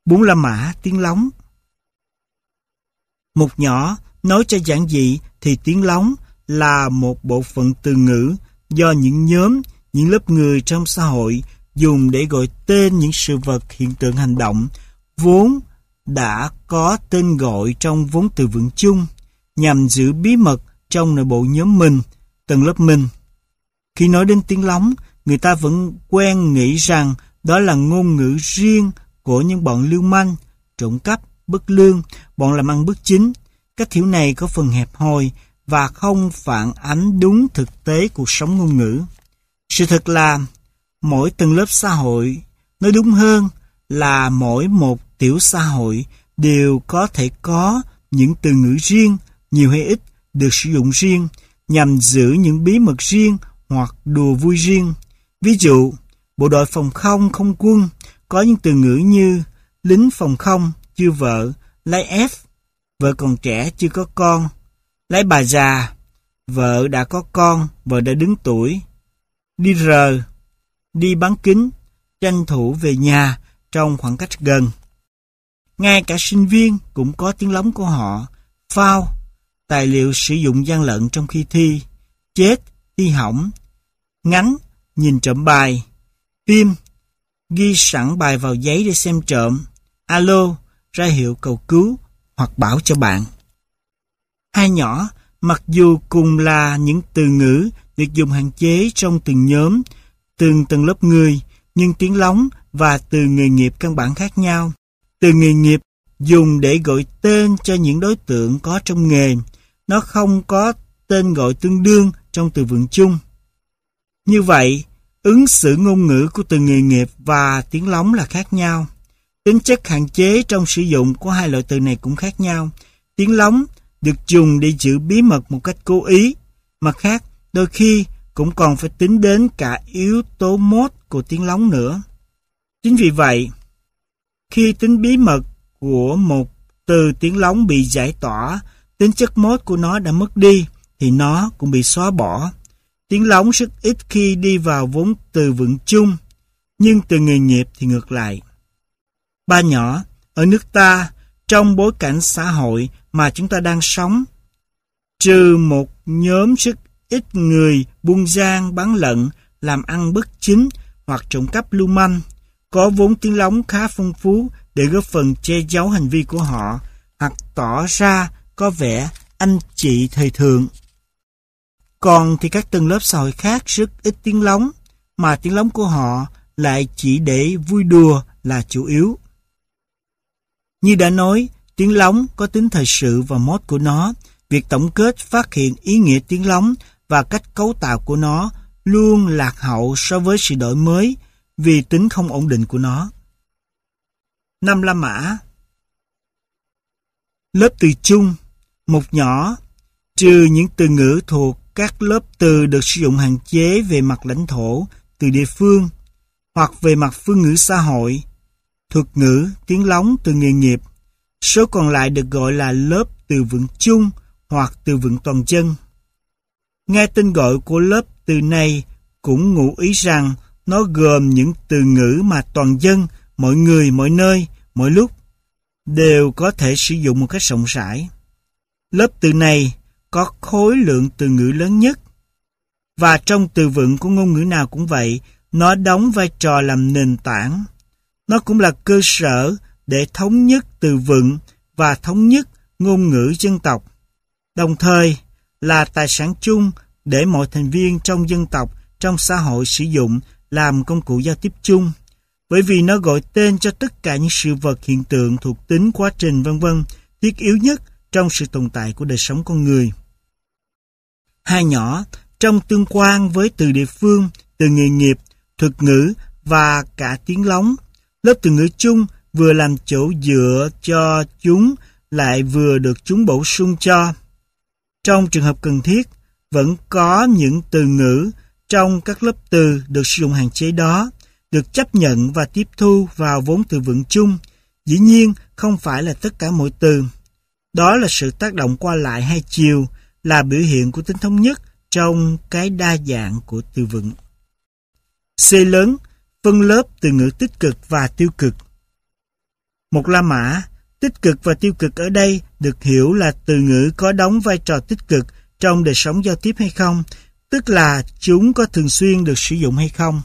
4 la mã tiếng lóng. Một nhỏ nói cho giản dị thì tiếng lóng là một bộ phận từ ngữ do những nhóm, những lớp người trong xã hội dùng để gọi tên những sự vật, hiện tượng, hành động vốn đã có tên gọi trong vốn từ vựng chung, nhằm giữ bí mật trong nội bộ nhóm mình, tầng lớp mình. Khi nói đến tiếng lóng, người ta vẫn quen nghĩ rằng đó là ngôn ngữ riêng của những bọn lưu manh, trộm cắp, bất lương, bọn làm ăn bất chính. Cách hiểu này có phần hẹp hòi và không phản ánh đúng thực tế cuộc sống ngôn ngữ. Sự thật là mỗi tầng lớp xã hội, nói đúng hơn là mỗi một tiểu xã hội đều có thể có những từ ngữ riêng, nhiều hay ít, được sử dụng riêng nhằm giữ những bí mật riêng hoặc đùa vui riêng. Ví dụ, bộ đội phòng không không quân có những từ ngữ như lính phòng không, chưa vợ, lái F, vợ còn trẻ chưa có con, lái bà già, vợ đã có con, vợ đã đứng tuổi, đi rờ, đi bán kính, tranh thủ về nhà trong khoảng cách gần. Ngay cả sinh viên cũng có tiếng lóng của họ. Phao, tài liệu sử dụng gian lận trong khi thi. Chết, thi hỏng. Ngánh, nhìn trộm bài. Phim, ghi sẵn bài vào giấy để xem trộm. Alo, ra hiệu cầu cứu hoặc bảo cho bạn. Hai nhỏ, mặc dù cùng là những từ ngữ được dùng hạn chế trong từng nhóm, từng tầng lớp người, nhưng tiếng lóng và từ nghề nghiệp căn bản khác nhau. Từ nghề nghiệp dùng để gọi tên cho những đối tượng có trong nghề, nó không có tên gọi tương đương trong từ vựng chung. Như vậy, ứng xử ngôn ngữ của từ nghề nghiệp và tiếng lóng là khác nhau. Tính chất hạn chế trong sử dụng của hai loại từ này cũng khác nhau. Tiếng lóng được dùng để giữ bí mật một cách cố ý. Mặt khác, đôi khi cũng còn phải tính đến cả yếu tố mốt của tiếng lóng nữa. Chính vì vậy, khi tính bí mật của một từ tiếng lóng bị giải tỏa, tính chất mốt của nó đã mất đi, thì nó cũng bị xóa bỏ. Tiếng lóng rất ít khi đi vào vốn từ vựng chung, nhưng từ nghề nghiệp thì ngược lại. Ba nhỏ, ở nước ta, trong bối cảnh xã hội mà chúng ta đang sống, trừ một nhóm rất ít người buôn gian, bán lận, làm ăn bất chính hoặc trộm cắp lưu manh, có vốn tiếng lóng khá phong phú để góp phần che giấu hành vi của họ hoặc tỏ ra có vẻ anh chị thời thượng. Còn thì các tầng lớp xã hội khác rất ít tiếng lóng, mà tiếng lóng của họ lại chỉ để vui đùa là chủ yếu. Như đã nói, tiếng lóng có tính thời sự và mốt của nó. Việc tổng kết phát hiện ý nghĩa tiếng lóng và cách cấu tạo của nó luôn lạc hậu so với sự đổi mới vì tính không ổn định của nó. 5 la mã. Lớp từ chung. Một nhỏ, trừ những từ ngữ thuộc các lớp từ được sử dụng hạn chế về mặt lãnh thổ, từ địa phương, hoặc về mặt phương ngữ xã hội, thuật ngữ, tiếng lóng, từ nghề nghiệp. Số còn lại được gọi là lớp từ vựng chung hoặc từ vựng toàn dân. Nghe tên gọi của lớp từ này cũng ngụ ý rằng nó gồm những từ ngữ mà toàn dân, mọi người, mọi nơi, mọi lúc đều có thể sử dụng một cách rộng rãi. Lớp từ này có khối lượng từ ngữ lớn nhất. Và trong từ vựng của ngôn ngữ nào cũng vậy, nó đóng vai trò làm nền tảng. Nó cũng là cơ sở để thống nhất từ vựng và thống nhất ngôn ngữ dân tộc. Đồng thời là tài sản chung để mọi thành viên trong dân tộc, trong xã hội sử dụng làm công cụ giao tiếp chung. Bởi vì nó gọi tên cho tất cả những sự vật, hiện tượng, thuộc tính, quá trình v.v. thiết yếu nhất trong sự tồn tại của đời sống con người. Hai nhỏ, trong tương quan với từ địa phương, từ nghề nghiệp, thuật ngữ và cả tiếng lóng, lớp từ ngữ chung vừa làm chỗ dựa cho chúng lại vừa được chúng bổ sung cho. Trong trường hợp cần thiết, vẫn có những từ ngữ trong các lớp từ được sử dụng hạn chế đó, được chấp nhận và tiếp thu vào vốn từ vựng chung. Dĩ nhiên, không phải là tất cả mọi từ. Đó là sự tác động qua lại hai chiều, là biểu hiện của tính thống nhất trong cái đa dạng của từ vựng. C lớn, phân lớp từ ngữ tích cực và tiêu cực. Một la mã, tích cực và tiêu cực ở đây được hiểu là từ ngữ có đóng vai trò tích cực trong đời sống giao tiếp hay không, tức là chúng có thường xuyên được sử dụng hay không.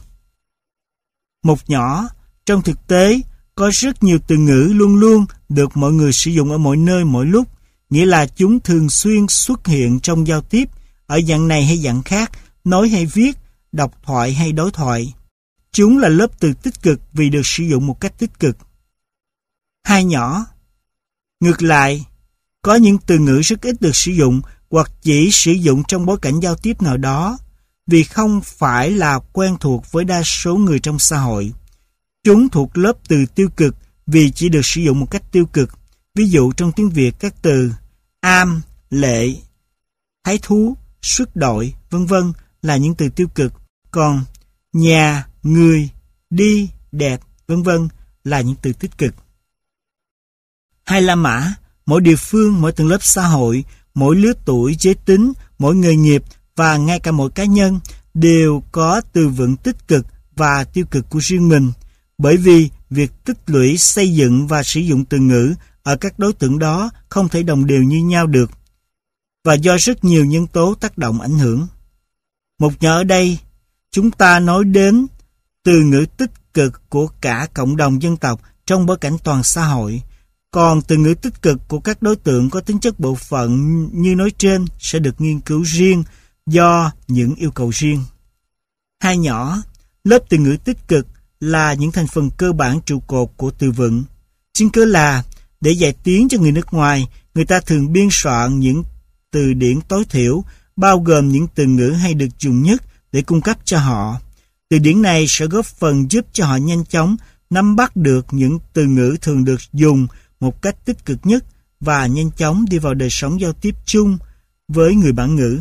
Một nhỏ, trong thực tế, có rất nhiều từ ngữ luôn luôn được mọi người sử dụng ở mọi nơi mọi lúc, nghĩa là chúng thường xuyên xuất hiện trong giao tiếp, ở dạng này hay dạng khác, nói hay viết, đọc thoại hay đối thoại. Chúng là lớp từ tích cực vì được sử dụng một cách tích cực. Hai nhỏ. Ngược lại, có những từ ngữ rất ít được sử dụng hoặc chỉ sử dụng trong bối cảnh giao tiếp nào đó, vì không phải là quen thuộc với đa số người trong xã hội. Chúng thuộc lớp từ tiêu cực vì chỉ được sử dụng một cách tiêu cực. Ví dụ trong tiếng Việt các từ am, lệ, thái thú, xuất đội, vân vân là những từ tiêu cực. Còn nhà, người, đi, đẹp, vân vân là những từ tích cực. Hai la mã, mỗi địa phương, mỗi tầng lớp xã hội, mỗi lứa tuổi, giới tính, mỗi nghề nghiệp và ngay cả mỗi cá nhân đều có từ vựng tích cực và tiêu cực của riêng mình, bởi vì việc tích lũy, xây dựng và sử dụng từ ngữ ở các đối tượng đó không thể đồng đều như nhau được, và do rất nhiều nhân tố tác động ảnh hưởng. Một nhỏ ở đây, chúng ta nói đến từ ngữ tích cực của cả cộng đồng dân tộc trong bối cảnh toàn xã hội, còn từ ngữ tích cực của các đối tượng có tính chất bộ phận như nói trên sẽ được nghiên cứu riêng do những yêu cầu riêng. Hai nhỏ, lớp từ ngữ tích cực là những thành phần cơ bản trụ cột của từ vựng. Chính cớ là, để dạy tiếng cho người nước ngoài, người ta thường biên soạn những từ điển tối thiểu, bao gồm những từ ngữ hay được dùng nhất để cung cấp cho họ. Từ điển này sẽ góp phần giúp cho họ nhanh chóng nắm bắt được những từ ngữ thường được dùng một cách tích cực nhất và nhanh chóng đi vào đời sống giao tiếp chung với người bản ngữ.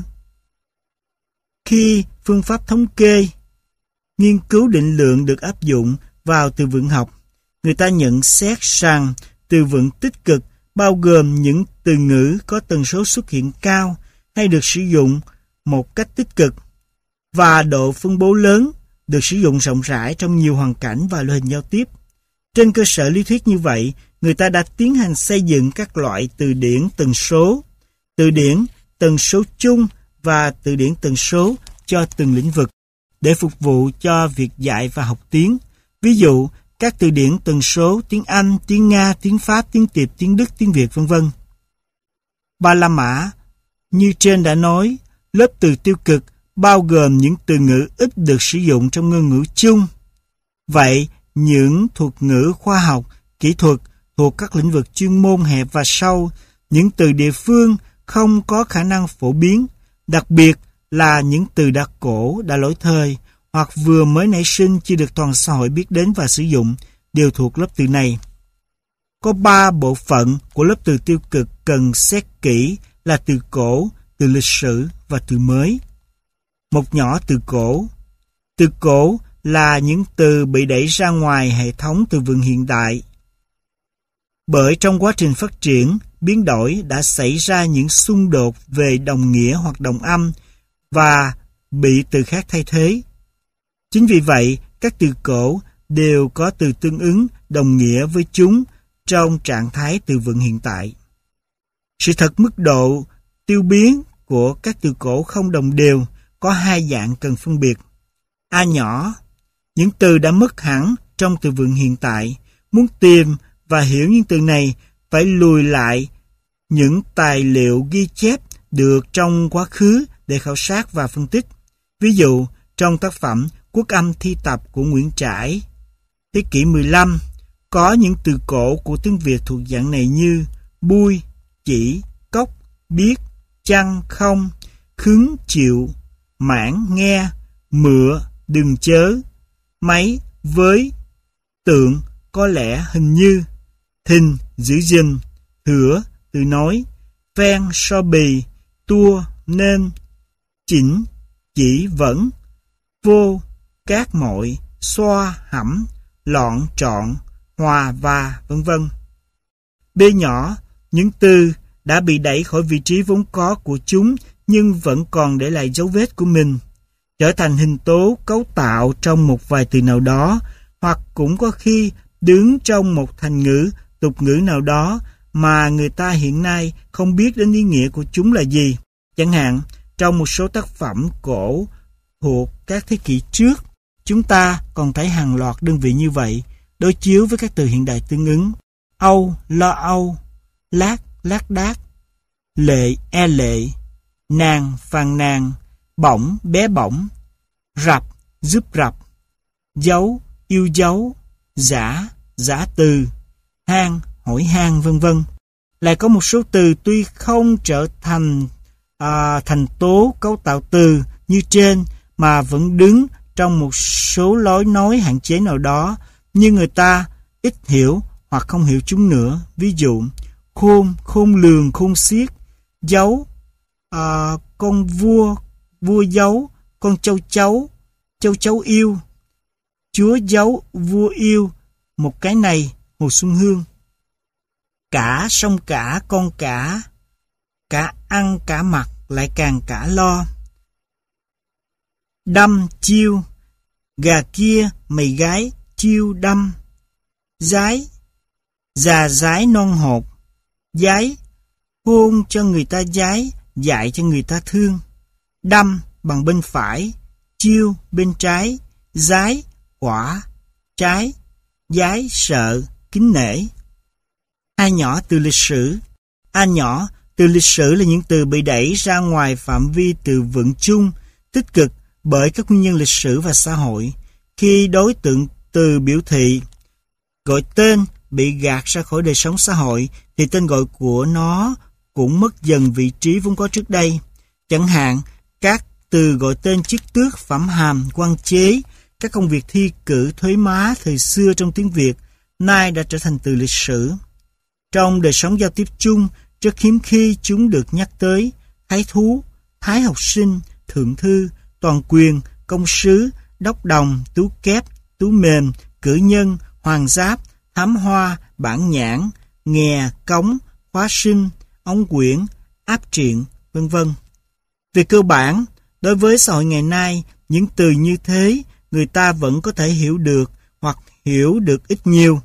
Khi phương pháp thống kê, nghiên cứu định lượng được áp dụng vào từ vựng học, người ta nhận xét rằng từ vựng tích cực bao gồm những từ ngữ có tần số xuất hiện cao hay được sử dụng một cách tích cực và độ phân bố lớn, được sử dụng rộng rãi trong nhiều hoàn cảnh và loại hình giao tiếp. Trên cơ sở lý thuyết như vậy, người ta đã tiến hành xây dựng các loại từ điển tần số chung và từ điển tần số cho từng lĩnh vực để phục vụ cho việc dạy và học tiếng. Ví dụ, các từ điển tần số tiếng Anh, tiếng Nga, tiếng Pháp, tiếng Tiệp, tiếng Đức, tiếng Việt, vân vân. Ba la mã, như trên đã nói, lớp từ tiêu cực bao gồm những từ ngữ ít được sử dụng trong ngôn ngữ chung. Vậy, những thuật ngữ khoa học, kỹ thuật thuộc các lĩnh vực chuyên môn hẹp và sâu, những từ địa phương không có khả năng phổ biến, đặc biệt là những từ đã cổ, đã lỗi thời, hoặc vừa mới nảy sinh chưa được toàn xã hội biết đến và sử dụng, đều thuộc lớp từ này. Có 3 bộ phận của lớp từ tiêu cực cần xét kỹ là từ cổ, từ lịch sử và từ mới. Một nhỏ từ cổ. Từ cổ là những từ bị đẩy ra ngoài hệ thống từ vựng hiện đại. Bởi trong quá trình phát triển, biến đổi đã xảy ra những xung đột về đồng nghĩa hoặc đồng âm và bị từ khác thay thế. Chính vì vậy, các từ cổ đều có từ tương ứng đồng nghĩa với chúng trong trạng thái từ vựng hiện tại. Sự thật mức độ tiêu biến của các từ cổ không đồng đều có 2 dạng cần phân biệt. A nhỏ, những từ đã mất hẳn trong từ vựng hiện tại. Muốn tìm và hiểu những từ này phải lùi lại những tài liệu ghi chép được trong quá khứ để khảo sát và phân tích. Ví dụ, trong tác phẩm Quốc âm thi tập của Nguyễn Trãi, thế kỷ 15, có những từ cổ của tiếng Việt thuộc dạng này như bui, chỉ, cốc, biết, chăng, không, khứng, chịu, mãn, nghe, mựa, đừng chớ, máy, với, tượng, có lẽ, hình như, thình, giữ gìn, thửa, từ nói, ven, so bì, tua, nên, chỉnh, chỉ, vẫn, vô, các mọi, xoa, hẩm, lọn, trọn, hòa, và, vân vân. B nhỏ, những từ đã bị đẩy khỏi vị trí vốn có của chúng nhưng vẫn còn để lại dấu vết của mình, trở thành hình tố cấu tạo trong một vài từ nào đó, hoặc cũng có khi đứng trong một thành ngữ tục ngữ nào đó mà người ta hiện nay không biết đến ý nghĩa của chúng là gì. Chẳng hạn, trong một số tác phẩm cổ thuộc các thế kỷ trước, chúng ta còn thấy hàng loạt đơn vị như vậy, đối chiếu với các từ hiện đại tương ứng. Âu, lo âu, lác, lác đác, lệ, e lệ, nàng, phàn nàn, bỏng, bé bỏng, rập, giúp rập, dấu, yêu dấu, giả, giả từ, hang, hỏi hang, vân vân. Lại có một số từ tuy không trở thành thành tố cấu tạo từ như trên mà vẫn đứng trong một số lối nói hạn chế nào đó, nhưng người ta ít hiểu hoặc không hiểu chúng nữa. Ví dụ, khôn, khôn lường, khôn xiết, dấu, con vua, vua dấu, con châu chấu yêu, chúa dấu, vua yêu, một cái này, Hồ Xuân Hương. Cả, song cả, con cả ăn, cả mặc, lại càng cả lo. Đâm, chiêu, gà kia, mày gái, chiêu đâm. Dái, già dái non hột. Dái, hôn cho người ta dái, dạy cho người ta thương. Đâm bằng bên phải, chiêu bên trái. Dái, quả, trái. Dái, sợ, kính nể. A nhỏ từ lịch sử. A nhỏ từ lịch sử là những từ bị đẩy ra ngoài phạm vi từ vựng chung, tích cực bởi các nguyên nhân lịch sử và xã hội. Khi đối tượng từ biểu thị gọi tên bị gạt ra khỏi đời sống xã hội, thì tên gọi của nó cũng mất dần vị trí vốn có trước đây. Chẳng hạn, các từ gọi tên chức tước, phẩm hàm, quan chế, các công việc thi cử, thuế má thời xưa trong tiếng Việt, nay đã trở thành từ lịch sử. Trong đời sống giao tiếp chung, rất hiếm khi chúng được nhắc tới. Thái thú, thái học sinh, thượng thư, toàn quyền, công sứ, đốc đồng, tú kép, tú mềm, cử nhân, hoàng giáp, thám hoa, bản nhãn, nghè, cống, khóa sinh, ống quyển, áp triện, vân vân. Về cơ bản, đối với xã hội ngày nay, những từ như thế người ta vẫn có thể hiểu được hoặc hiểu được ít nhiều.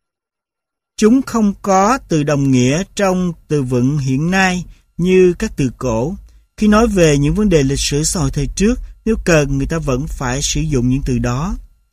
Chúng không có từ đồng nghĩa trong từ vựng hiện nay như các từ cổ. Khi nói về những vấn đề lịch sử xã hội thời trước, nếu cần người ta vẫn phải sử dụng những từ đó.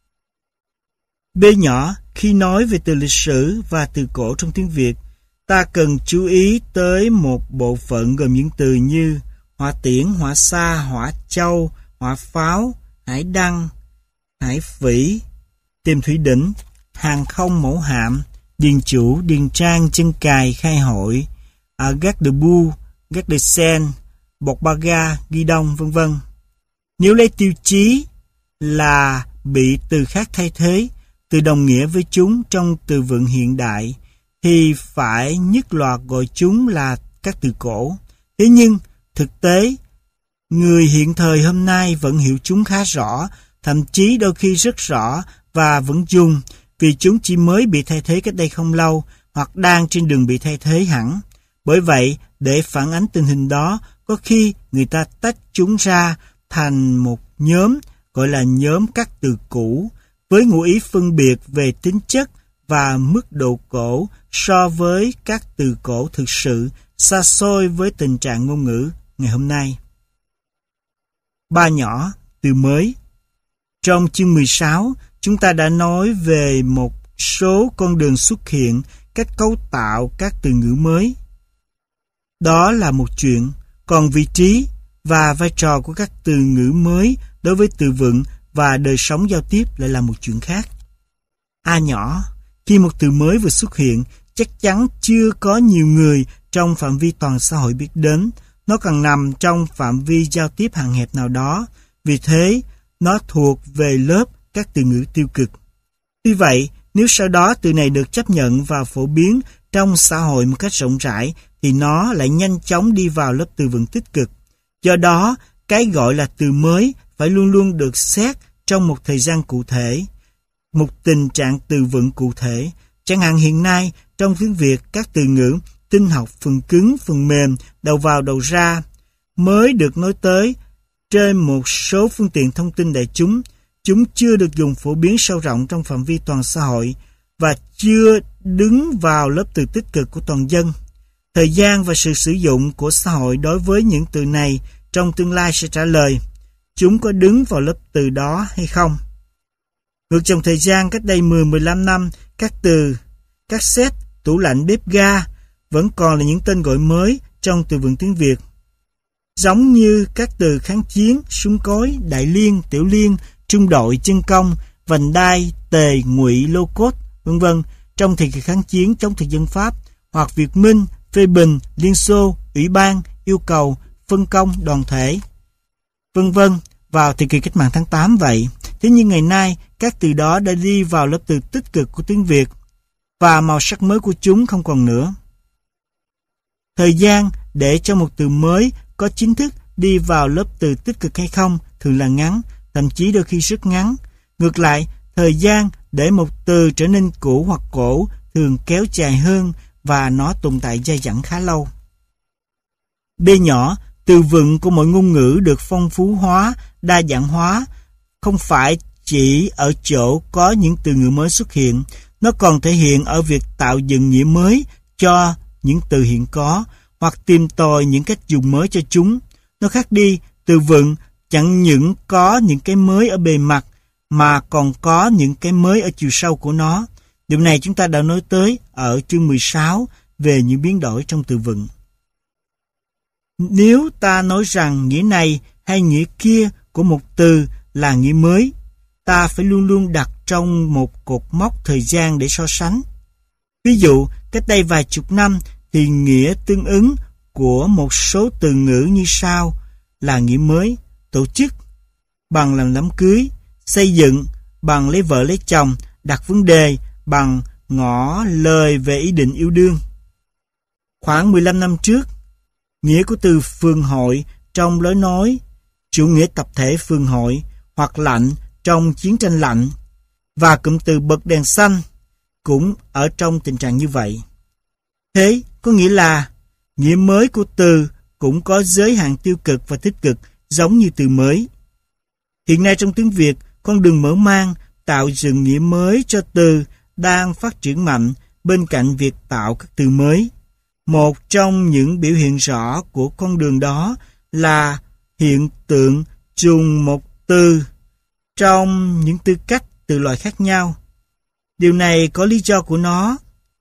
B nhỏ, khi nói về từ lịch sử và từ cổ trong tiếng Việt, ta cần chú ý tới một bộ phận gồm những từ như hỏa tiễn, hỏa xa, hỏa châu, hỏa pháo, hải đăng, hải phỉ, tìm thủy đỉnh, hàng không mẫu hạm, điền chủ, điền trang, chân cài, khai hội, gác de bu, gác de sen, bột ba ga, ghi đông, vân vân. Nếu lấy tiêu chí là bị từ khác thay thế, từ đồng nghĩa với chúng trong từ vựng hiện đại, thì phải nhất loạt gọi chúng là các từ cổ. Thế nhưng, thực tế, người hiện thời hôm nay vẫn hiểu chúng khá rõ, thậm chí đôi khi rất rõ và vẫn dùng, vì chúng chỉ mới bị thay thế cách đây không lâu hoặc đang trên đường bị thay thế hẳn. Bởi vậy, để phản ánh tình hình đó, có khi người ta tách chúng ra thành một nhóm gọi là nhóm các từ cũ, với ngụ ý phân biệt về tính chất và mức độ cổ so với các từ cổ thực sự xa xôi với tình trạng ngôn ngữ ngày hôm nay. Ba nhỏ, từ mới. Trong chương 16, chúng ta đã nói về một số con đường xuất hiện, cách cấu tạo các từ ngữ mới. Đó là một chuyện, còn vị trí và vai trò của các từ ngữ mới đối với từ vựng và đời sống giao tiếp lại là một chuyện khác. A nhỏ, khi một từ mới vừa xuất hiện, chắc chắn chưa có nhiều người trong phạm vi toàn xã hội biết đến. Nó còn nằm trong phạm vi giao tiếp hạn hẹp nào đó, vì thế nó thuộc về lớp các từ ngữ tiêu cực. Tuy vậy, nếu sau đó từ này được chấp nhận và phổ biến trong xã hội một cách rộng rãi, thì nó lại nhanh chóng đi vào lớp từ vựng tích cực. Do đó, cái gọi là từ mới phải luôn luôn được xét trong một thời gian cụ thể, một tình trạng từ vựng cụ thể. Chẳng hạn hiện nay, trong tiếng Việt, các từ ngữ tinh học, phần cứng, phần mềm, đầu vào đầu ra mới được nói tới trên một số phương tiện thông tin đại chúng. Chúng chưa được dùng phổ biến sâu rộng trong phạm vi toàn xã hội và chưa đứng vào lớp từ tích cực của toàn dân. Thời gian và sự sử dụng của xã hội đối với những từ này trong tương lai sẽ trả lời chúng có đứng vào lớp từ đó hay không. Ngược dòng thời gian cách đây 10-15 năm, các từ cassette, tủ lạnh, bếp ga vẫn còn là những tên gọi mới trong từ vựng tiếng Việt. Giống như các từ kháng chiến, súng cối, đại liên, tiểu liên, trung đội, chân công, vành đai, tề, ngụy, lô cốt, v.v. trong thời kỳ kháng chiến chống thực dân Pháp, hoặc Việt Minh, phê bình, Liên Xô, ủy ban, yêu cầu, phân công, đoàn thể, v.v. vào thời kỳ cách mạng tháng 8 vậy. Thế nhưng ngày nay, các từ đó đã đi vào lớp từ tích cực của tiếng Việt và màu sắc mới của chúng không còn nữa. Thời gian để cho một từ mới có chính thức đi vào lớp từ tích cực hay không thường là ngắn, thậm chí đôi khi rất ngắn. Ngược lại, thời gian để một từ trở nên cũ hoặc cổ thường kéo dài hơn và nó tồn tại dai dẳng khá lâu. B nhỏ, từ vựng của mỗi ngôn ngữ được phong phú hóa, đa dạng hóa, không phải chỉ ở chỗ có những từ ngữ mới xuất hiện, nó còn thể hiện ở việc tạo dựng nghĩa mới cho những từ hiện có, hoặc tìm tòi những cách dùng mới cho chúng. Nó khác đi, từ vựng chẳng những có những cái mới ở bề mặt, mà còn có những cái mới ở chiều sâu của nó. Điều này chúng ta đã nói tới ở chương 16 về những biến đổi trong từ vựng. Nếu ta nói rằng nghĩa này hay nghĩa kia của một từ là nghĩa mới, ta phải luôn luôn đặt trong một cột mốc thời gian để so sánh. Ví dụ, cách đây vài chục năm thì nghĩa tương ứng của một số từ ngữ như sau là nghĩa mới: tổ chức bằng làm đám cưới, xây dựng bằng lấy vợ lấy chồng, đặt vấn đề bằng ngỏ lời về ý định yêu đương. Khoảng 15 năm trước, nghĩa của từ phường hội trong lối nói chủ nghĩa tập thể phường hội, hoặc lạnh trong chiến tranh lạnh, và cụm từ bật đèn xanh cũng ở trong tình trạng như vậy. Thế có nghĩa là nghĩa mới của từ cũng có giới hạn tiêu cực và tích cực giống như từ mới. Hiện nay trong tiếng Việt, con đường mở mang tạo dựng nghĩa mới cho từ đang phát triển mạnh bên cạnh việc tạo các từ mới. Một trong những biểu hiện rõ của con đường đó là hiện tượng trùng một từ trong những tư cách từ loại khác nhau. Điều này có lý do của nó.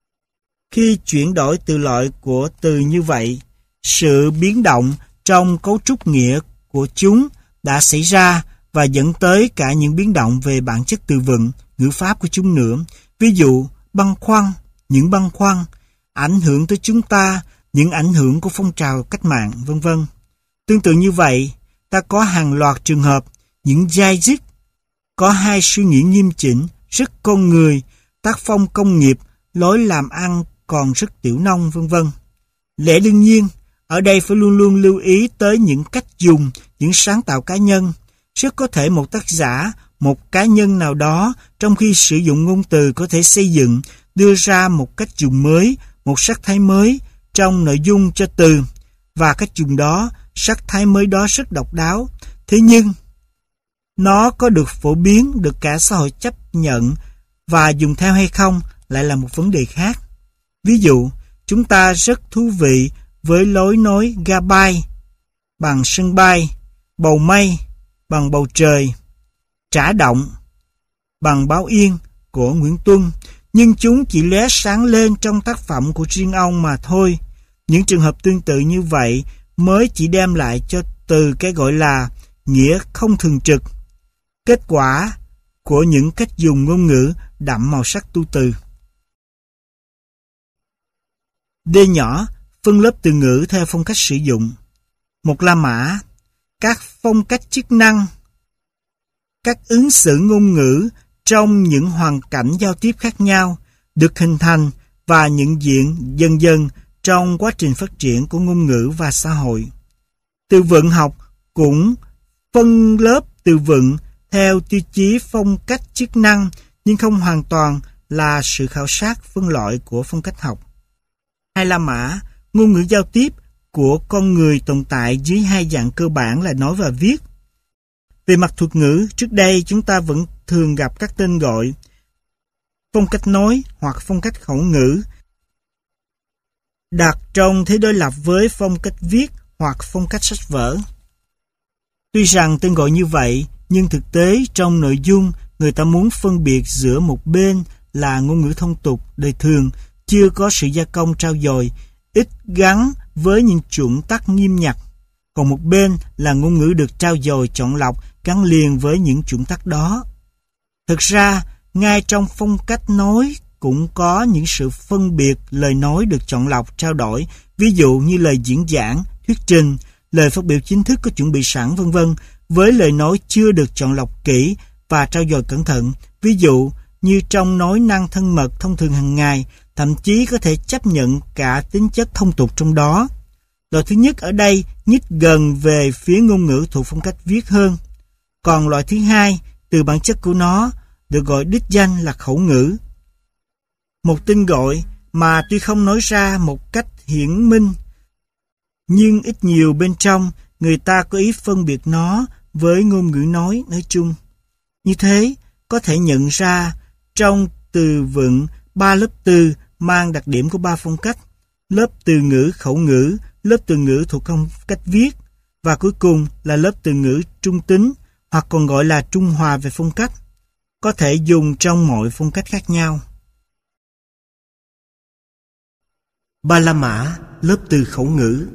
Khi chuyển đổi từ loại của từ như vậy, sự biến động trong cấu trúc nghĩa của chúng đã xảy ra và dẫn tới cả những biến động về bản chất từ vựng, ngữ pháp của chúng nữa. Ví dụ, băn khoăn, những băn khoăn, ảnh hưởng tới chúng ta, những ảnh hưởng của phong trào cách mạng, v.v. Tương tự như vậy, ta có hàng loạt trường hợp, những dai dứt, có hai suy nghĩ nghiêm chỉnh, rất con người, tác phong công nghiệp, lối làm ăn còn rất tiểu nông, v.v. Lẽ đương nhiên, ở đây phải luôn luôn lưu ý tới những cách dùng, những sáng tạo cá nhân. Rất có thể một tác giả, một cá nhân nào đó, trong khi sử dụng ngôn từ có thể xây dựng, đưa ra một cách dùng mới, một sắc thái mới trong nội dung cho từ, và cách dùng đó, sắc thái mới đó rất độc đáo. Thế nhưng, nó có được phổ biến, được cả xã hội chấp nhận và dùng theo hay không lại là một vấn đề khác. Ví dụ, chúng ta rất thú vị với lối nói ga bay bằng sân bay, bầu mây bằng bầu trời, trả động bằng báo yên của Nguyễn Tuân, nhưng chúng chỉ lóe sáng lên trong tác phẩm của riêng ông mà thôi. Những trường hợp tương tự như vậy mới chỉ đem lại cho từ cái gọi là nghĩa không thường trực, kết quả của những cách dùng ngôn ngữ đậm màu sắc tu từ. D nhỏ, phân lớp từ ngữ theo phong cách sử dụng. Một La Mã, các phong cách chức năng, các ứng xử ngôn ngữ trong những hoàn cảnh giao tiếp khác nhau được hình thành và nhận diện dần dần trong quá trình phát triển của ngôn ngữ và xã hội. Từ vựng học cũng phân lớp từ vựng theo tiêu chí phong cách chức năng, nhưng không hoàn toàn là sự khảo sát phân loại của phong cách học. Hai La Mã, ngôn ngữ giao tiếp của con người tồn tại dưới hai dạng cơ bản là nói và viết. Về mặt thuật ngữ, trước đây chúng ta vẫn thường gặp các tên gọi. phong cách nói hoặc phong cách khẩu ngữ, đặt trong thế đối lập với phong cách viết hoặc phong cách sách vở. Tuy rằng tên gọi như vậy, nhưng thực tế trong nội dung người ta muốn phân biệt giữa một bên là ngôn ngữ thông tục, đời thường, chưa có sự gia công trau dồi, ít gắn với những chuẩn tắc nghiêm ngặt, còn một bên là ngôn ngữ được trau dồi chọn lọc, gắn liền với những chuẩn tắc đó. Thực ra, ngay trong phong cách nói cũng có những sự phân biệt lời nói được chọn lọc, trao đổi, ví dụ như lời diễn giảng, thuyết trình, lời phát biểu chính thức có chuẩn bị sẵn vân vân, với lời nói chưa được chọn lọc kỹ và trau dồi cẩn thận, ví dụ như trong nói năng thân mật thông thường hàng ngày, thậm chí có thể chấp nhận cả tính chất thông tục trong đó. Loại thứ nhất ở đây nhích gần về phía ngôn ngữ thuộc phong cách viết hơn. Còn loại thứ hai, từ bản chất của nó, được gọi đích danh là khẩu ngữ. Một tên gọi mà tuy không nói ra một cách hiển minh, nhưng ít nhiều bên trong người ta có ý phân biệt nó với ngôn ngữ nói chung. Như thế, có thể nhận ra trong từ vựng 3 lớp từ mang đặc điểm của 3 phong cách: lớp từ ngữ khẩu ngữ, lớp từ ngữ thuộc phong cách viết, và cuối cùng là lớp từ ngữ trung tính, hoặc còn gọi là trung hòa về phong cách, có thể dùng trong mọi phong cách khác nhau. Ba la mã, lớp từ khẩu ngữ.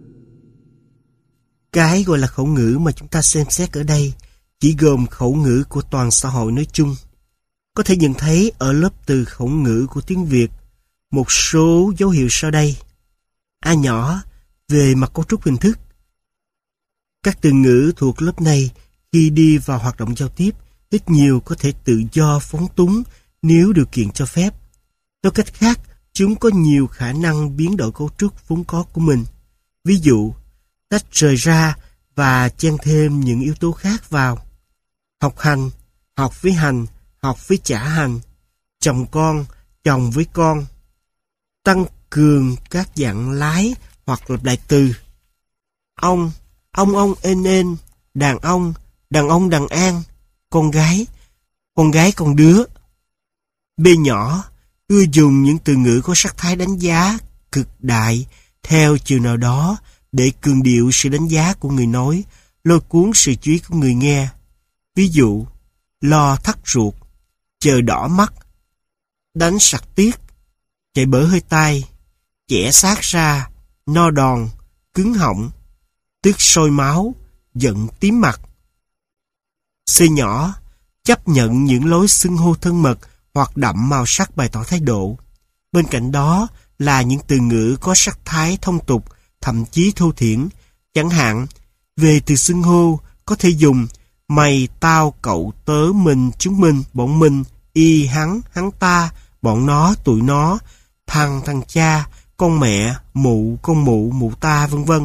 Cái gọi là khẩu ngữ mà chúng ta xem xét ở đây chỉ gồm khẩu ngữ của toàn xã hội nói chung. Có thể nhận thấy ở lớp từ khẩu ngữ của tiếng Việt một số dấu hiệu sau đây. A nhỏ, về mặt cấu trúc hình thức. Các từ ngữ thuộc lớp này khi đi vào hoạt động giao tiếp ít nhiều có thể tự do phóng túng nếu điều kiện cho phép. Nói cách khác, chúng có nhiều khả năng biến đổi cấu trúc vốn có của mình. Ví dụ, tách rời ra và chen thêm những yếu tố khác vào. Học hành, học với hành, học với trả hành. Chồng con, chồng với con. Tăng cường các dạng lái hoặc lặp lại từ. Ông en, đàn ông đàn an, con gái con đứa. B nhỏ, ưa dùng những từ ngữ có sắc thái đánh giá cực đại theo chiều nào đó để cường điệu sự đánh giá của người nói, lôi cuốn sự chú ý của người nghe. Ví dụ, lo thắt ruột, chờ đỏ mắt, đánh sặc tiết, chạy bở hơi tai, chẻ xác ra, no đòn, cứng họng, tức sôi máu, giận tím mặt. C nhỏ, chấp nhận những lối xưng hô thân mật hoặc đậm màu sắc bày tỏ thái độ. Bên cạnh đó là những từ ngữ có sắc thái thông tục, thậm chí thô thiển. Chẳng hạn, về từ xưng hô có thể dùng mày, tao, cậu, tớ, mình, chúng mình, bọn mình, y, hắn ta, bọn nó, tụi nó, thằng cha, con mẹ, mụ, con mụ, mụ ta, vân vân.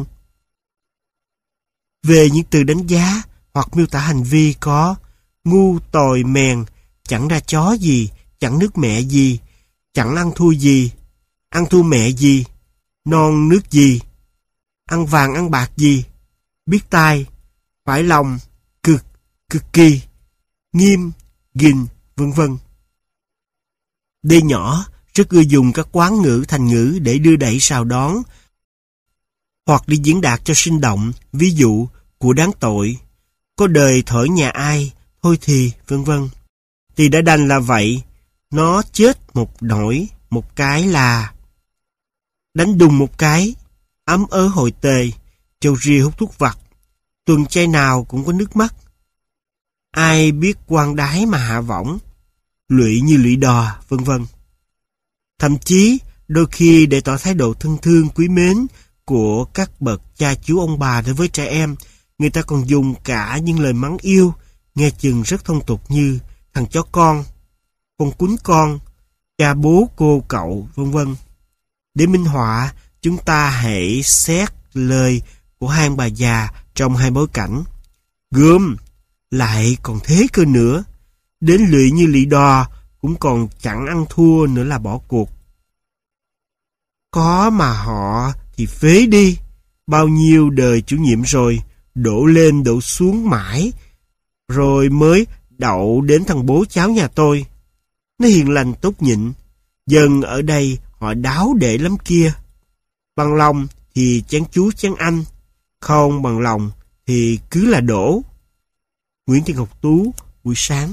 Về những từ đánh giá hoặc miêu tả hành vi có ngu, tồi, mèn, chẳng ra chó gì, chẳng nước mẹ gì, chẳng ăn thua gì, ăn thua mẹ gì, non nước gì, ăn vàng ăn bạc gì, biết tai, phải lòng, cực, cực kỳ, nghiêm, gìn, vân vân. D nhỏ rất ưa dùng các quán ngữ thành ngữ để đưa đẩy sào đón hoặc đi diễn đạt cho sinh động, ví dụ của đáng tội, có đời thở nhà ai, thôi thì, vân vân. Thì đã đành là vậy, nó chết một nỗi, một cái là đánh đùng một cái, ấm ớ hội tề, châu ria hút thuốc vặt, tuần chay nào cũng có nước mắt. Ai biết quan đái mà hạ võng, lụy như lụy đò, vân vân. Thậm chí, đôi khi để tỏ thái độ thân thương quý mến của các bậc cha chú ông bà đối với trẻ em, người ta còn dùng cả những lời mắng yêu, nghe chừng rất thông tục như thằng chó con cún con, cha bố cô cậu, vân vân. Để minh họa, chúng ta hãy xét lời của hai ông bà già trong hai bối cảnh. Gớm, lại còn thế cơ nữa, đến lụy như lụy đò cũng còn chẳng ăn thua nữa là bỏ cuộc. Có mà họ thì phế đi, bao nhiêu đời chủ nhiệm rồi, đổ lên đổ xuống mãi, rồi mới đậu đến thằng bố cháu nhà tôi. nó hiền lành tốt nhịn. Dân ở đây họ đáo để lắm kia. Bằng lòng thì chén chú chén anh, không bằng lòng thì cứ là đổ. Nguyễn Thị Ngọc Tú, buổi sáng.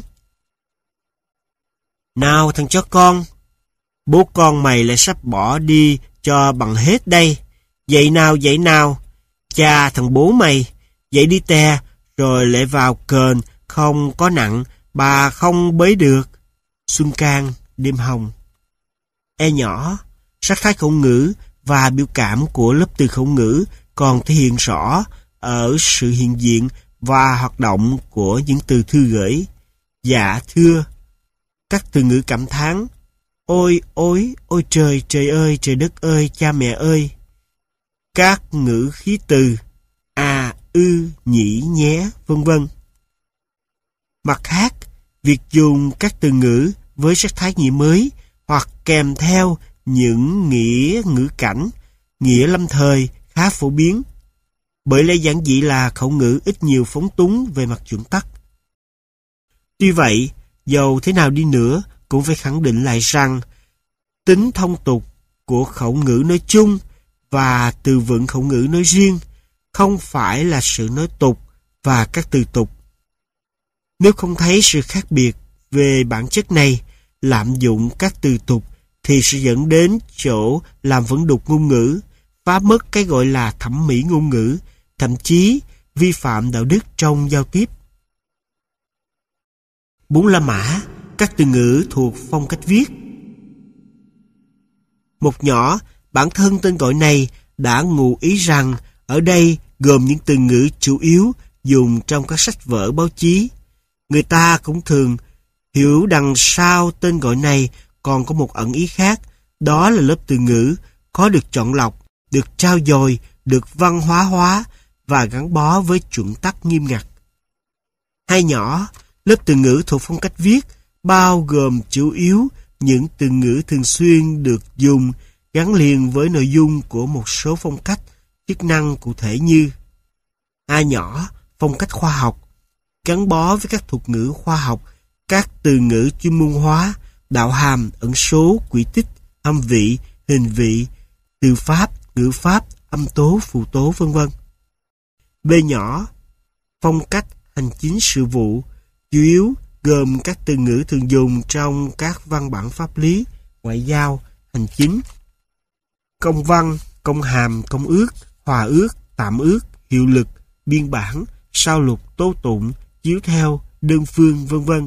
Nào thằng chó con, bố con mày lại sắp bỏ đi cho bằng hết đây. Dậy nào, cha thằng bố mày, dậy đi tè, rồi lại vào cờn, không có nặng, bà không bế được. Xuân Can, đêm hồng. Nhỏ, sắc thái khẩu ngữ và biểu cảm của lớp từ khẩu ngữ còn thể hiện rõ ở sự hiện diện và hoạt động của những từ thư gửi. Dạ thưa, các từ ngữ cảm thán, ôi ôi, ôi trời, trời ơi, trời đất ơi, cha mẹ ơi. Các ngữ khí từ à, ư, nhĩ, nhé, vân vân. Mặt khác, việc dùng các từ ngữ với sắc thái nghĩa mới hoặc kèm theo những nghĩa ngữ cảnh, nghĩa lâm thời khá phổ biến. Bởi lẽ giản dị là khẩu ngữ ít nhiều phóng túng về mặt chuẩn tắc. Tuy vậy, dầu thế nào đi nữa cũng phải khẳng định lại rằng tính thông tục của khẩu ngữ nói chung và từ vựng khẩu ngữ nói riêng không phải là sự nói tục và các từ tục. Nếu không thấy sự khác biệt về bản chất này, lạm dụng các từ tục thì sẽ dẫn đến chỗ làm vẩn đục ngôn ngữ, phá mất cái gọi là thẩm mỹ ngôn ngữ, thậm chí vi phạm đạo đức trong giao tiếp. 4 La Mã, các từ ngữ thuộc phong cách viết. Một nhỏ, bản thân tên gọi này đã ngụ ý rằng ở đây gồm những từ ngữ chủ yếu dùng trong các sách vở báo chí. Người ta cũng thường hiểu đằng sau tên gọi này còn có một ẩn ý khác, đó là lớp từ ngữ có được chọn lọc, được trau dồi, được văn hóa và gắn bó với chuẩn tắc nghiêm ngặt. Hai nhỏ, lớp từ ngữ thuộc phong cách viết bao gồm chủ yếu những từ ngữ thường xuyên được dùng gắn liền với nội dung của một số phong cách, chức năng cụ thể như A nhỏ, phong cách khoa học, gắn bó với các thuật ngữ khoa học, các từ ngữ chuyên môn hóa, đạo hàm, ẩn số, quỹ tích, âm vị, hình vị, từ pháp, ngữ pháp, âm tố, phụ tố, vân vân. B nhỏ, phong cách hành chính sự vụ, chủ yếu gồm các từ ngữ thường dùng trong các văn bản pháp lý, ngoại giao, hành chính, công văn, công hàm, công ước, hòa ước, tạm ước, hiệu lực, biên bản, sao lục, tố tụng, chiếu theo, đơn phương, vân vân.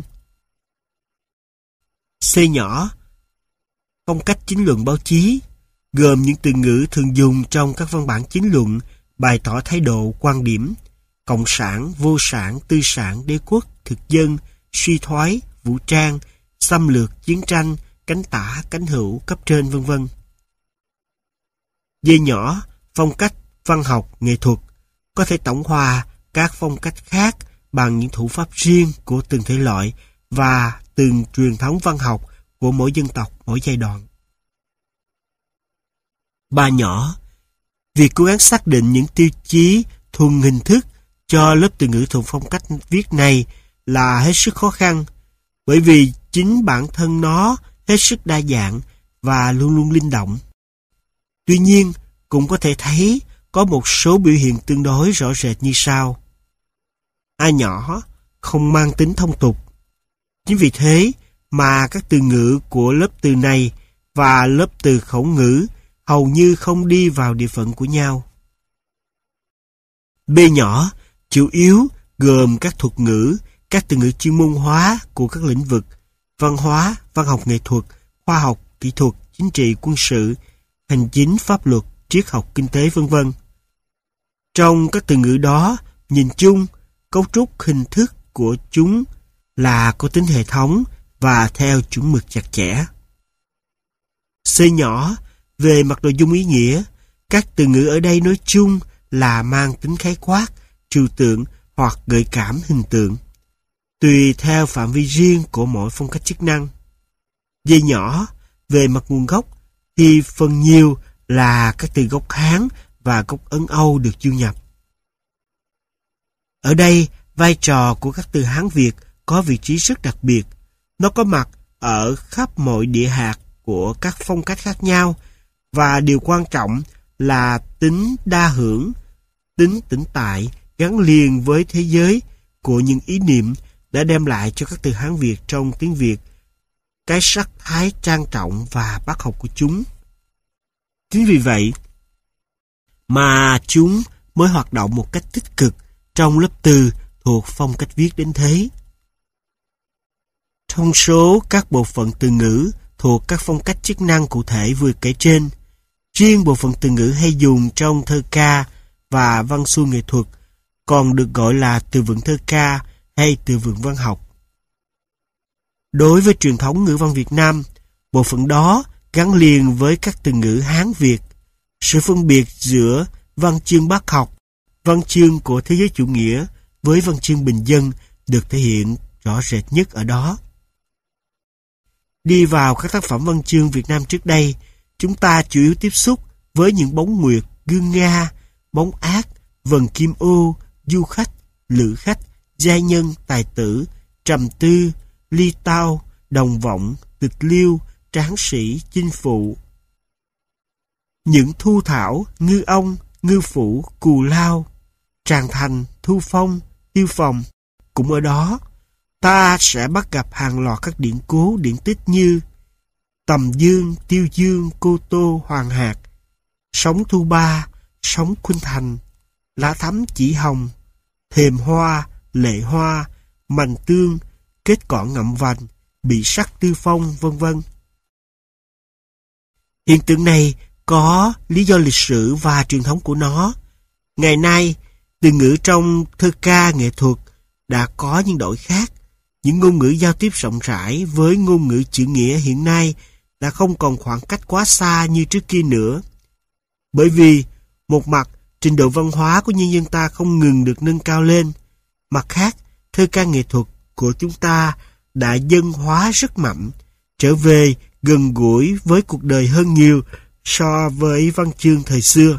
C nhỏ, phong cách chính luận báo chí, gồm những từ ngữ thường dùng trong các văn bản chính luận, bày tỏ thái độ, quan điểm, cộng sản, vô sản, tư sản, đế quốc, thực dân, suy thoái, vũ trang, xâm lược, chiến tranh, cánh tả, cánh hữu, cấp trên, vân vân. D nhỏ, phong cách văn học, nghệ thuật, có thể tổng hòa các phong cách khác bằng những thủ pháp riêng của từng thể loại và từng truyền thống văn học của mỗi dân tộc, mỗi giai đoạn. 3 nhỏ, việc cố gắng xác định những tiêu chí thuần hình thức cho lớp từ ngữ thuộc phong cách viết này là hết sức khó khăn, bởi vì chính bản thân nó hết sức đa dạng và luôn luôn linh động. Tuy nhiên, cũng có thể thấy có một số biểu hiện tương đối rõ rệt như sau. A nhỏ, không mang tính thông tục. Chính vì thế mà các từ ngữ của lớp từ này và lớp từ khẩu ngữ hầu như không đi vào địa phận của nhau. B nhỏ, chủ yếu gồm các thuật ngữ, các từ ngữ chuyên môn hóa của các lĩnh vực văn hóa, văn học nghệ thuật, khoa học, kỹ thuật, chính trị, quân sự, hành chính, pháp luật, triết học, kinh tế, vân vân. Trong các từ ngữ đó, nhìn chung, cấu trúc hình thức của chúng là có tính hệ thống và theo chuẩn mực chặt chẽ. C nhỏ, về mặt nội dung ý nghĩa, các từ ngữ ở đây nói chung là mang tính khái quát, trừu tượng hoặc gợi cảm hình tượng, tùy theo phạm vi riêng của mỗi phong cách chức năng. D nhỏ, về mặt nguồn gốc, thì phần nhiều là các từ gốc Hán và gốc Ấn Âu được du nhập. Ở đây, vai trò của các từ Hán Việt có vị trí rất đặc biệt. Nó có mặt ở khắp mọi địa hạt của các phong cách khác nhau, và điều quan trọng là tính đa hưởng, tính tĩnh tại gắn liền với thế giới của những ý niệm đã đem lại cho các từ Hán Việt trong tiếng Việt cái sắc thái trang trọng và bác học của chúng. Chính vì vậy mà chúng mới hoạt động một cách tích cực trong lớp từ thuộc phong cách viết đến thế. Trong số các bộ phận từ ngữ thuộc các phong cách chức năng cụ thể vừa kể trên, riêng bộ phận từ ngữ hay dùng trong thơ ca và văn xuôi nghệ thuật còn được gọi là từ vựng thơ ca hay từ vựng văn học. Đối với truyền thống ngữ văn Việt Nam, bộ phận đó gắn liền với các từ ngữ Hán Việt. Sự phân biệt giữa văn chương bác học, văn chương của thế giới chủ nghĩa với văn chương bình dân được thể hiện rõ rệt nhất ở đó. Đi vào các tác phẩm văn chương Việt Nam trước đây, chúng ta chủ yếu tiếp xúc với những bóng nguyệt, gương Nga, bóng ác, vần kim ô, du khách, lữ khách, giai nhân, tài tử, trầm tư, ly tao, đồng vọng, tịch liêu, tráng sĩ, chinh phụ. Những thu thảo, ngư ông, ngư phủ, cù lao, tràng thành, thu phong, tiêu phòng cũng ở đó. Ta sẽ bắt gặp hàng loạt các điển cố, điển tích như Tầm Dương, Tiêu Dương, Cô Tô, Hoàng Hạc, Sống Thu Ba, Sống Khuynh Thành, Lá Thắm Chỉ Hồng, Thềm Hoa, Lệ Hoa, Mành Tương, Kết Cỏ Ngậm Vành, Bị Sắc Tư Phong, vân vân. Hiện tượng này có lý do lịch sử và truyền thống của nó. Ngày nay, từ ngữ trong thơ ca nghệ thuật đã có những đổi khác. Những ngôn ngữ giao tiếp rộng rãi với ngôn ngữ chữ nghĩa hiện nay đã không còn khoảng cách quá xa như trước kia nữa. Bởi vì, một mặt, trình độ văn hóa của nhân dân ta không ngừng được nâng cao lên. Mặt khác, thơ ca nghệ thuật của chúng ta đã dân hóa rất mạnh, trở về gần gũi với cuộc đời hơn nhiều so với văn chương thời xưa.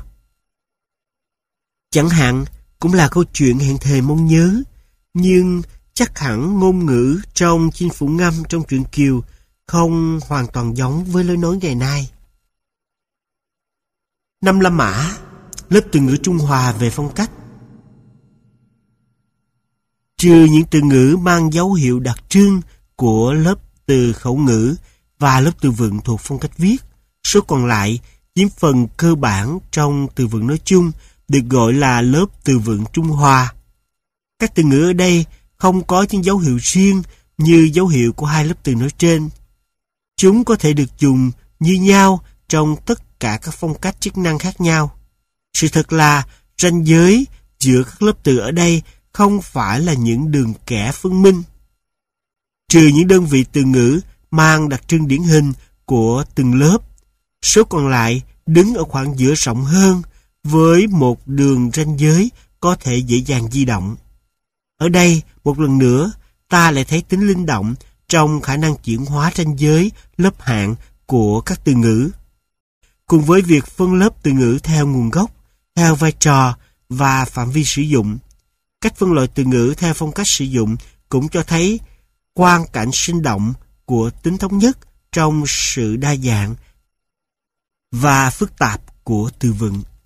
Chẳng hạn, cũng là câu chuyện hẹn thề mong nhớ, nhưng chắc hẳn ngôn ngữ trong Chinh Phủ Ngâm trong truyện Kiều không hoàn toàn giống với lối nói ngày nay. Năm La Mã, lớp từ ngữ Trung Hoa về phong cách. Trừ những từ ngữ mang dấu hiệu đặc trưng của lớp từ khẩu ngữ và lớp từ vựng thuộc phong cách viết, số còn lại chiếm phần cơ bản trong từ vựng nói chung được gọi là lớp từ vựng Trung Hoa. Các từ ngữ ở đây không có những dấu hiệu riêng như dấu hiệu của hai lớp từ nói trên. Chúng có thể được dùng như nhau trong tất cả các phong cách chức năng khác nhau. Sự thật là ranh giới giữa các lớp từ ở đây không phải là những đường kẻ phân minh. Trừ những đơn vị từ ngữ mang đặc trưng điển hình của từng lớp, số còn lại đứng ở khoảng giữa rộng hơn với một đường ranh giới có thể dễ dàng di động. Ở đây, một lần nữa, ta lại thấy tính linh động trong khả năng chuyển hóa ranh giới lớp hạng của các từ ngữ. Cùng với việc phân lớp từ ngữ theo nguồn gốc, theo vai trò và phạm vi sử dụng, cách phân loại từ ngữ theo phong cách sử dụng cũng cho thấy quang cảnh sinh động của tính thống nhất trong sự đa dạng và phức tạp của từ vựng.